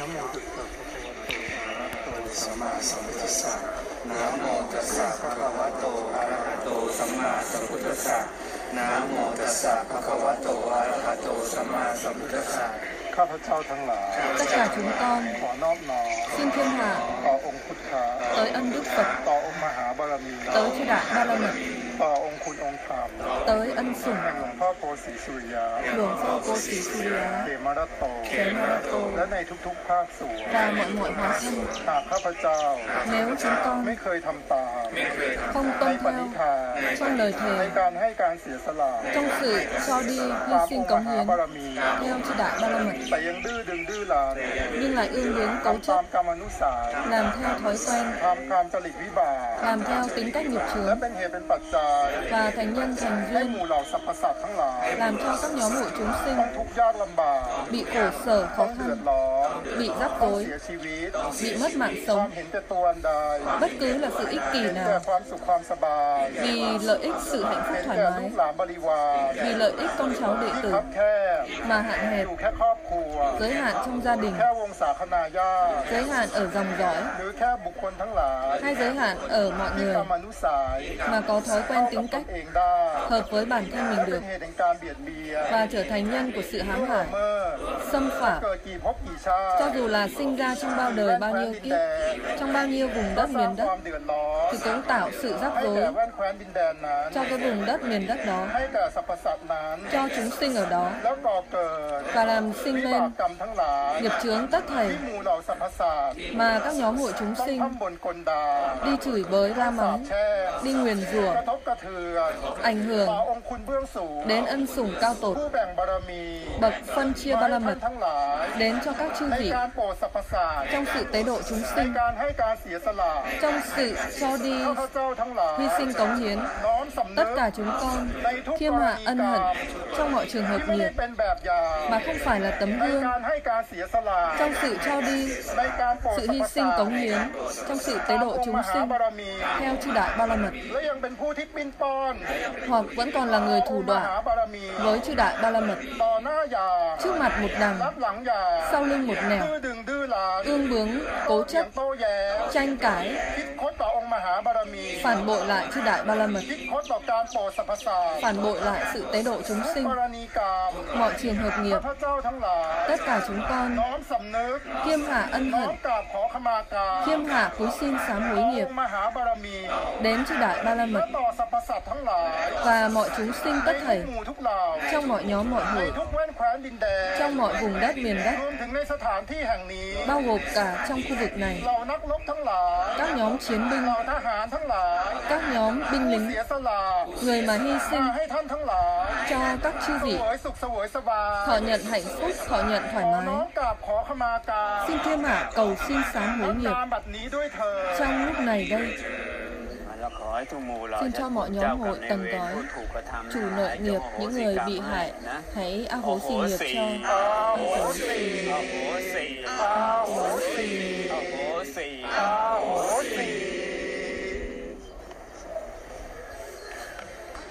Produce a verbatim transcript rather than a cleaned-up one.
โมตัสสะภะคะวะโตอะระหะโตสัมมาสัมพุทธัสสะนะโมตัสสะภะคะวะโตอะระหะโตสัมมาสัมพุทธัสสะนะโมตัสสะภะคะวะโตอะระหะโตสัมมาสัมพุทธัสสะข้าพเจ้าทั้งหลาย Tất cả chúng con ขอนอบน้อม xin thiên hạ ต่อองค์พุทธะ tới ân Đức Phật, ต่อองค์มหาบารมี tới chư Đại Ba La Mật, ต่อองค์คุณองค์ธรรม tới ân sủng แห่งหลวงพ่อโพธิ์ศรีสุริยา Hưởng Phật Cô Sĩ Su เข Lía, มรัตโต Khế Ma Ra Tô และในทุกๆภาคส่วน và mọi mọi hóa thân. หากข้าพเจ้า Nếu chúng con ไม่เคยทำตาม không ใน tuân ปณิ theo ธาน trong lời ใน thề, การให้การเสียสละ trong sự cho đi ตาม hy อง sinh ค์ม cống หา hiến บารมี theo chư Đại Ba La Mật, แต่ยังดื้อดึงดื้อลาน nhưng lại ương bướng cấu ทำตาม chất, กรรมอนุสาส làm theo thói quen, ทำความจริตวิบาก làm theo tính cách nghiệp และ chướng เป็นเหตุเป็นปัจจัย và thành nhân thành ให้ห duyên, มู่เหล่าสรรพสัตว์ทั้งหลาย làm cho các nhóm hội chúng sinh ต้องทุกข์ยากลำบาก bị khổ sở ต้อ khó งเดือด khăn, ร้อน bị rắc ต้อง rối, เสียชีวิต bị mất mạng ความ sống, เห็นแต่ตัวอันใด bất cứ là sự ích kỷ เห็นแต่ nào, ความสุขความสบาย vì lợi ích sự hạnh phúc เห็น thoải แต่ลู mái, กหลานบริวาร vì lợi ích con cháu đệ ที่ tử คับแคบ mà hạn อ hẹp, ยู่แค่ครอบครัว giới hạn trong gia đình, แค่วงศาคณาญาติ giới hạn ở dòng dõi, หรือแค่บุคคลทั้งหลาย hay giới hạn ở mọi ที่ người กรรมอนุสาย mà có thói เข้า quen กับ tính ตน cách เองได้ hợp với bản thân และ mình เป็น được เหตุแห่งการเบียดเบียน và trở thành nhân của sự hãm ล่วง hại, ละเมิด xâm phạm, เกิดกี่ภพกี่ชาติ cho dù là sinh ra trong bao đời bao nhiêu kiếp, trong bao nhiêu vùng ก็ đất สร้าง miền ความ đất เดือดร้อน thì cũng tạo sự rắc ให้ rối แก่แว่นแคว้นดินแดนนั้น cho cái vùng đất miền đất đó, ให้แก่สรรพสัตว์นั้น cho chúng sinh ở đó แล้วก่อเกิด và làm sinh วิบาก lên กรรมทั้งหลาย nghiệp chướng tất ที่ thảy หมู่เหล่าสรรพสัตว์ mà các nhóm hội chúng ต้อง sinh ทำบนกลดา đi chửi bới la สาป mắng, แช่ง đi nguyền rủa, กระทบกระเทือน ảnh ต่อ hưởng องค์คุณเบื้องสูง đến ân sủng cao tột, ผู้แบ่งบารมี bậc phân chia ba la ให้ mật ท่านทั้งหลาย đến cho các chư ใน vị การโปรดสรรพสัตว์ trong sự tế độ chúng ใน sinh, การให้การเสียสละ trong sự cho đi ข้าพเจ้าทั้งหลาย hy sinh cống hiến. น้อมสำนึ Tất ก cả chúng con ในทุก khiêm กร hạ ณี ân กรร hận ม trong mọi trường ที่ hợp ไม่ได้ nghiệp เป็นแบบอย่าง mà không phải là tấm ใน gương, การให้การเสียสละ trong sự cho đi, ในการโปรด sự สรร hy พ sinh สัตว์ cống hiến, trong sự tế độ องค์ chúng มหา sinh บารมี theo chư Đại Ba La Mật, และยังเป็นผู้ที่ปิ้นป้อน hoặc vẫn còn là người อง thủ ค์มหา đoạn บารมี với chư Đại Ba La Mật, ต่อหน้าอย่า trước mặt một รั đằng, บหลังอย่า sau lưng một ดื้อ nẻo, ดึงดื้อหลาน ương bướng, โต้ cố เถียง chấp, โต้แย้ง tranh cãi, คิดคดต่อองค์มหาบารมี phản bội lại chư Đại Ba La Mật, คิดคดต่อการโปรดสรรพสัตว์ phản bội lại sự tế độ chúng ทุก sinh, กรณีกรรม mọi trường hợp ข้า nghiệp. พเจ้าทั้งหลาย Tất cả chúng con น้อมสำนึก khiêm hạ ân น้อม hận, กราบขอขมากรรม khiêm hạ cúi xin sám hối อง nghiệp ค์มหาบารมี đến chư Đại Ba La และ Mật ต่อสรรพสัตว์ทั้งหลาย và mọi chúng sinh ใน tất ทุก thảy หมู่ทุกเหล่า trong mọi nhóm mọi ใน hội, ทุกแว่นแคว้นดินแดน trong mọi vùng đất miền đất, รวมถึงในสถานที่แห่งนี้ bao gồm cả trong khu vực này, เหล่านักรบทั้งหลาย các nhóm chiến binh, เหล่าทหารทั้งหลาย các nhóm binh ผู้ lính, เสียสละ người mà hy มา sinh ให้ท่านทั้งหลาย cho các chư เส vị วยสุขเสวยสบาย thọ nhận hạnh phúc, thọ nhận ข thoải อน้อ mái. มกราบขอขมากรรม Xin khiêm hạ cầu xin sám ณ hối nghiệp การบัดนี้ด้วยเธอ trong lúc này đây. แล้วขอให้ทุกหมู่เหล่า Xin cho mọi nhóm hội tầng gói, ผู้ถูกกระทำ chủ nợ nghiệp, những người bị hại, hãy a hối xỉ nghiệp cho. อาโหสีโอ้โหสี่อาโหสี Hối xỉ.